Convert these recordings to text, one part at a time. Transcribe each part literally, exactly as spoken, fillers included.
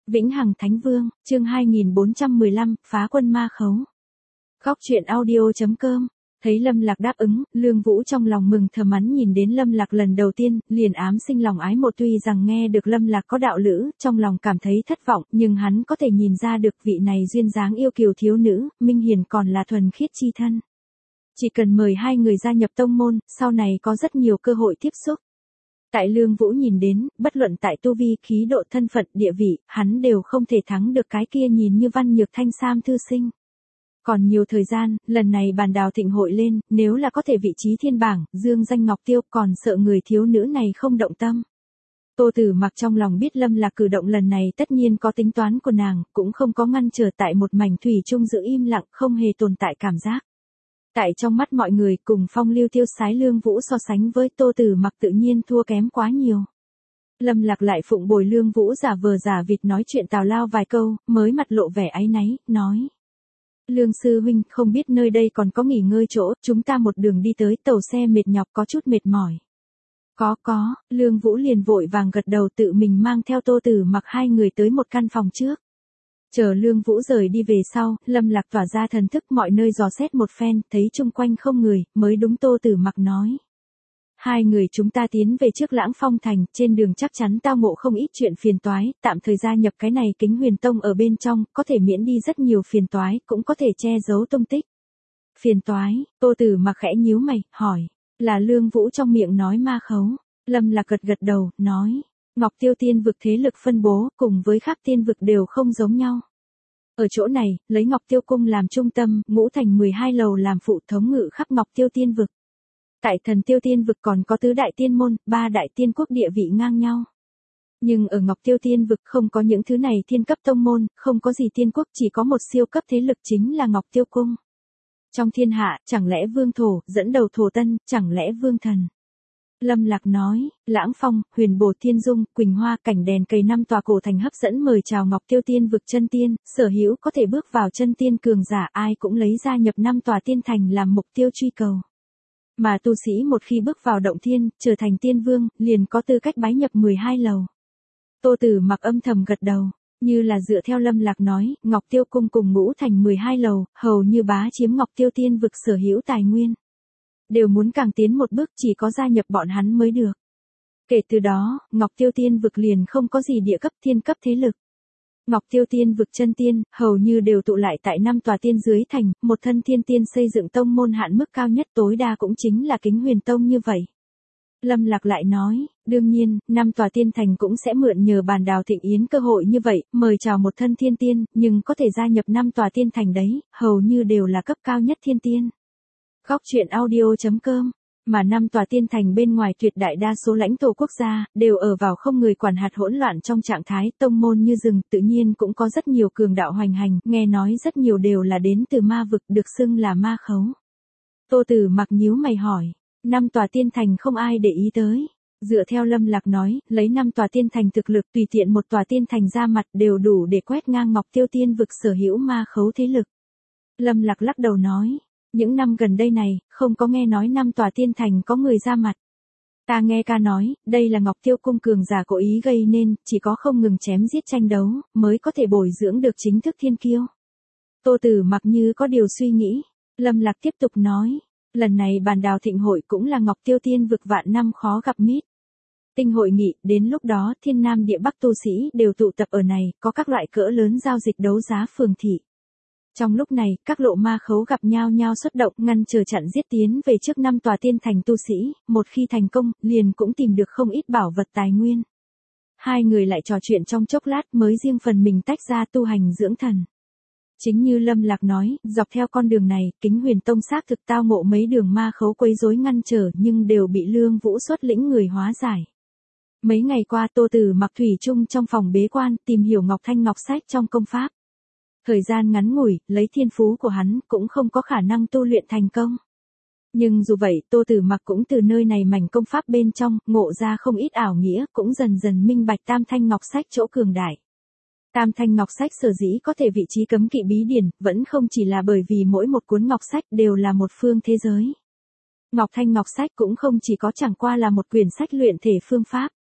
Vĩnh Hằng Thánh Vương, chương hai nghìn bốn trăm mười lăm, phá quân ma khấu. Góc truyện audio chấm com. Thấy Lâm Lạc đáp ứng, Lương Vũ trong lòng mừng thầm mắn nhìn đến Lâm Lạc lần đầu tiên, liền ám sinh lòng ái mộ. Tuy rằng nghe được Lâm Lạc có đạo lữ, trong lòng cảm thấy thất vọng, nhưng hắn có thể nhìn ra được vị này duyên dáng yêu kiều thiếu nữ, minh hiển còn là thuần khiết chi thân. Chỉ cần mời hai người gia nhập tông môn, sau này có rất nhiều cơ hội tiếp xúc. Tại Lương Vũ nhìn đến, bất luận tại tu vi, khí độ, thân phận, địa vị, hắn đều không thể thắng được cái kia nhìn như văn nhược thanh sam thư sinh. Còn nhiều thời gian, lần này bàn đào thịnh hội lên, nếu là có thể vị trí thiên bảng, dương danh Ngọc Tiêu, còn sợ người thiếu nữ này không động tâm. Tô Tử Mặc trong lòng biết Lâm Lạc cử động lần này tất nhiên có tính toán của nàng, cũng không có ngăn trở, tại một mảnh thủy chung giữ im lặng, không hề tồn tại cảm giác. Tại trong mắt mọi người, cùng phong lưu tiêu sái Lương Vũ so sánh với Tô Tử Mặc tự nhiên thua kém quá nhiều. Lâm Lạc lại phụng bồi Lương Vũ giả vờ giả vịt nói chuyện tào lao vài câu, mới mặt lộ vẻ áy náy, nói. Lương sư huynh, không biết nơi đây còn có nghỉ ngơi chỗ, chúng ta một đường đi tới, tàu xe mệt nhọc có chút mệt mỏi. Có có, Lương Vũ liền vội vàng gật đầu, tự mình mang theo Tô Tử Mặc hai người tới một căn phòng trước. Chờ Lương Vũ rời đi về sau, Lâm Lạc tỏa ra thần thức mọi nơi dò xét một phen, thấy chung quanh không người, mới đúng Tô Tử Mặc nói. Hai người chúng ta tiến về trước Lãng Phong Thành, trên đường chắc chắn tao ngộ không ít chuyện phiền toái, tạm thời gia nhập cái này Kính Huyền Tông ở bên trong, có thể miễn đi rất nhiều phiền toái, cũng có thể che giấu tung tích. Phiền toái, Tô Tử Mặc khẽ nhíu mày, hỏi, là Lương Vũ trong miệng nói ma khấu. Lâm Lạc gật gật đầu, nói. Ngọc Tiêu tiên vực thế lực phân bố, cùng với khác tiên vực đều không giống nhau. Ở chỗ này, lấy Ngọc Tiêu cung làm trung tâm, ngũ thành mười hai lầu làm phụ, thống ngự khắp Ngọc Tiêu tiên vực. Tại Thần Tiêu tiên vực còn có tứ đại tiên môn, ba đại tiên quốc địa vị ngang nhau. Nhưng ở Ngọc Tiêu tiên vực không có những thứ này thiên cấp tông môn, không có gì tiên quốc, chỉ có một siêu cấp thế lực chính là Ngọc Tiêu cung. Trong thiên hạ, chẳng lẽ vương thổ, dẫn đầu thổ tân, chẳng lẽ vương thần. Lâm Lạc nói, Lãng Phong, Huyền Bồ Thiên Dung, Quỳnh Hoa, Cảnh Đèn Cầy năm tòa cổ thành hấp dẫn mời chào Ngọc Tiêu tiên vực chân tiên, sở hữu có thể bước vào chân tiên cường giả, ai cũng lấy ra nhập năm tòa tiên thành làm mục tiêu truy cầu. Mà tu sĩ một khi bước vào động thiên, trở thành tiên vương, liền có tư cách bái nhập mười hai lầu. Tô Tử Mặc âm thầm gật đầu, như là dựa theo Lâm Lạc nói, Ngọc Tiêu cung cùng ngũ thành mười hai lầu, hầu như bá chiếm Ngọc Tiêu tiên vực sở hữu tài nguyên. Đều muốn càng tiến một bước, chỉ có gia nhập bọn hắn mới được. Kể từ đó, Ngọc Tiêu tiên vực liền không có gì địa cấp thiên cấp thế lực. Ngọc Tiêu tiên vực chân tiên, hầu như đều tụ lại tại năm tòa tiên dưới thành, một thân thiên tiên xây dựng tông môn hạn mức cao nhất tối đa cũng chính là Kính Huyền Tông như vậy. Lâm Lạc lại nói, đương nhiên, năm tòa tiên thành cũng sẽ mượn nhờ bàn đào thịnh yến cơ hội như vậy, mời chào một thân thiên tiên, nhưng có thể gia nhập năm tòa tiên thành đấy, hầu như đều là cấp cao nhất thiên tiên. Góc truyện audio chấm com. Mà năm tòa tiên thành bên ngoài tuyệt đại đa số lãnh thổ quốc gia, đều ở vào không người quản hạt hỗn loạn trong trạng thái, tông môn như rừng, tự nhiên cũng có rất nhiều cường đạo hoành hành, nghe nói rất nhiều đều là đến từ ma vực, được xưng là ma khấu. Tô Tử Mặc nhíu mày hỏi, năm tòa tiên thành không ai để ý tới. Dựa theo Lâm Lạc nói, lấy năm tòa tiên thành thực lực, tùy tiện một tòa tiên thành ra mặt đều đủ để quét ngang Ngọc Tiêu tiên vực sở hữu ma khấu thế lực. Lâm Lạc lắc đầu nói. Những năm gần đây này, không có nghe nói năm tòa tiên thành có người ra mặt. Ta nghe ca nói, đây là Ngọc Tiêu cung cường giả cố ý gây nên, chỉ có không ngừng chém giết tranh đấu, mới có thể bồi dưỡng được chính thức thiên kiêu. Tô Tử Mặc như có điều suy nghĩ. Lâm Lạc tiếp tục nói, lần này bàn đào thịnh hội cũng là Ngọc Tiêu tiên vực vạn năm khó gặp mít. Tinh hội nghị, đến lúc đó thiên nam địa bắc tu sĩ đều tụ tập ở này, có các loại cỡ lớn giao dịch đấu giá phường thị. Trong lúc này, các lộ ma khấu gặp nhau nhau xuất động, ngăn chờ chặn giết tiến về trước năm tòa tiên thành tu sĩ, một khi thành công, liền cũng tìm được không ít bảo vật tài nguyên. Hai người lại trò chuyện trong chốc lát mới riêng phần mình tách ra tu hành dưỡng thần. Chính như Lâm Lạc nói, dọc theo con đường này, Kính Huyền Tông xác thực tao ngộ mấy đường ma khấu quấy rối ngăn trở, nhưng đều bị Lương Vũ xuất lĩnh người hóa giải. Mấy ngày qua Tô Tử Mặc thủy chung trong phòng bế quan, tìm hiểu Ngọc Thanh Ngọc Sách trong công pháp. Thời gian ngắn ngủi, lấy thiên phú của hắn, cũng không có khả năng tu luyện thành công. Nhưng dù vậy, Tô Tử Mặc cũng từ nơi này mảnh công pháp bên trong, ngộ ra không ít ảo nghĩa, cũng dần dần minh bạch Tam Thanh Ngọc Sách chỗ cường đại. Tam Thanh Ngọc Sách sở dĩ có thể vị trí cấm kỵ bí điển, vẫn không chỉ là bởi vì mỗi một cuốn Ngọc Sách đều là một phương thế giới. Ngọc Thanh Ngọc Sách cũng không chỉ có chẳng qua là một quyển sách luyện thể phương pháp.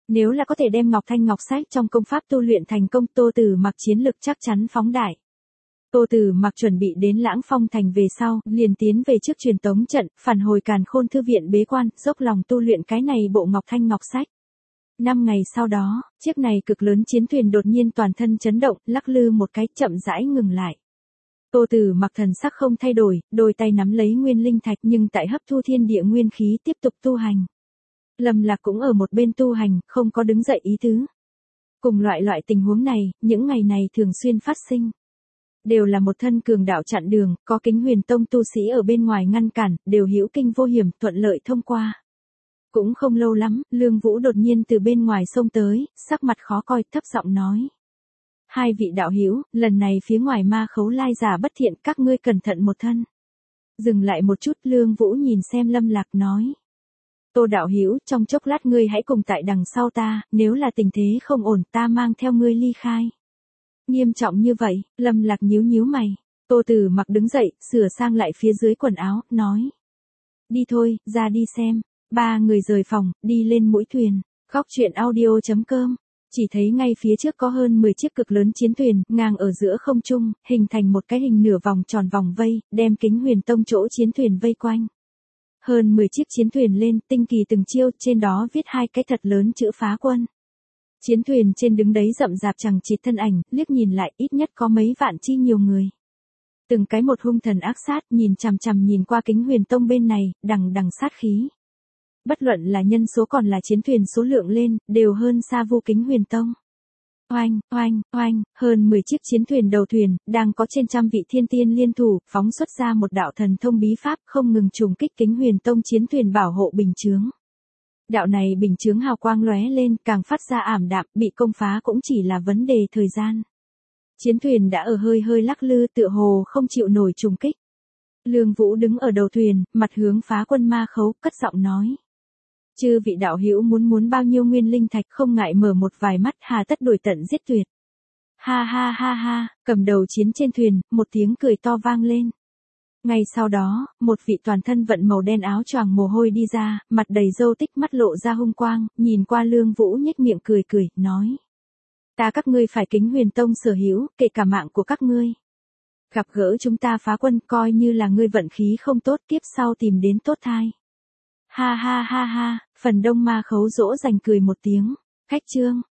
Nếu là có thể đem Ngọc Thanh Ngọc Sách trong công pháp tu luyện thành công, Tô Tử Mặc chiến lực chắc chắn phóng đại. Tô Tử Mặc chuẩn bị đến Lãng Phong thành về sau, liền tiến về trước truyền tống trận, phản hồi Càn Khôn thư viện bế quan, dốc lòng tu luyện cái này bộ Ngọc Thanh Ngọc Sách. Năm ngày sau đó, chiếc này cực lớn chiến thuyền đột nhiên toàn thân chấn động, lắc lư một cái, chậm rãi ngừng lại. Tô Tử Mặc thần sắc không thay đổi, đôi tay nắm lấy nguyên linh thạch nhưng tại hấp thu thiên địa nguyên khí tiếp tục tu hành. Lâm Lạc cũng ở một bên tu hành, không có đứng dậy ý tứ. Cùng loại loại tình huống này, những ngày này thường xuyên phát sinh. Đều là một thân cường đạo chặn đường, có Kính Huyền Tông tu sĩ ở bên ngoài ngăn cản, đều hữu kinh vô hiểm, thuận lợi thông qua. Cũng không lâu lắm, Lương Vũ đột nhiên từ bên ngoài xông tới, sắc mặt khó coi, thấp giọng nói. Hai vị đạo hữu, lần này phía ngoài ma khấu lai giả bất thiện, các ngươi cẩn thận một thân. Dừng lại một chút, Lương Vũ nhìn xem Lâm Lạc nói. Tô đạo hữu, trong chốc lát ngươi hãy cùng tại đằng sau ta, nếu là tình thế không ổn ta mang theo ngươi ly khai. Nghiêm trọng như vậy, Lâm Lạc nhíu nhíu mày. Tô Tử Mặc đứng dậy, sửa sang lại phía dưới quần áo, nói. Đi thôi, ra đi xem. Ba người rời phòng, đi lên mũi thuyền. Góc truyện audio chấm com. Chỉ thấy ngay phía trước có hơn mười chiếc cực lớn chiến thuyền, ngang ở giữa không trung, hình thành một cái hình nửa vòng tròn vòng vây, đem Kính Huyền Tông chỗ chiến thuyền vây quanh. Hơn mười chiếc chiến thuyền lên, tinh kỳ từng chiêu, trên đó viết hai cái thật lớn chữ Phá Quân. Chiến thuyền trên đứng đấy rậm rạp chằng chịt thân ảnh, liếc nhìn lại ít nhất có mấy vạn chi nhiều người. Từng cái một hung thần ác sát, nhìn chằm chằm nhìn qua Kính Huyền Tông bên này, đằng đằng sát khí. Bất luận là nhân số còn là chiến thuyền số lượng lên, đều hơn xa vô Kính Huyền Tông. Oanh, oanh, oanh, hơn mười chiếc chiến thuyền đầu thuyền, đang có trên trăm vị thiên tiên liên thủ, phóng xuất ra một đạo thần thông bí pháp không ngừng trùng kích Kính Huyền Tông chiến thuyền bảo hộ bình chướng. Đạo này bình chướng hào quang lóe lên, càng phát ra ảm đạm, bị công phá cũng chỉ là vấn đề thời gian. Chiến thuyền đã ở hơi hơi lắc lư, tựa hồ không chịu nổi trùng kích. Lương Vũ đứng ở đầu thuyền, mặt hướng Phá Quân ma khấu, cất giọng nói. Chư vị đạo hữu muốn muốn bao nhiêu nguyên linh thạch, không ngại mở một vài mắt, hà tất đuổi tận giết tuyệt. Ha ha ha ha, cầm đầu chiến trên thuyền, một tiếng cười to vang lên. Ngay sau đó, một vị toàn thân vận màu đen áo choàng mồ hôi đi ra, mặt đầy râu tích, mắt lộ ra hung quang, nhìn qua Lương Vũ nhếch miệng cười cười, nói. Ta các ngươi phải Kính Huyền Tông sở hữu, kể cả mạng của các ngươi. Gặp gỡ chúng ta Phá Quân, coi như là ngươi vận khí không tốt, kiếp sau tìm đến tốt thai. Ha ha ha ha, phần đông ma khấu dỗ dành cười một tiếng. Khách trương,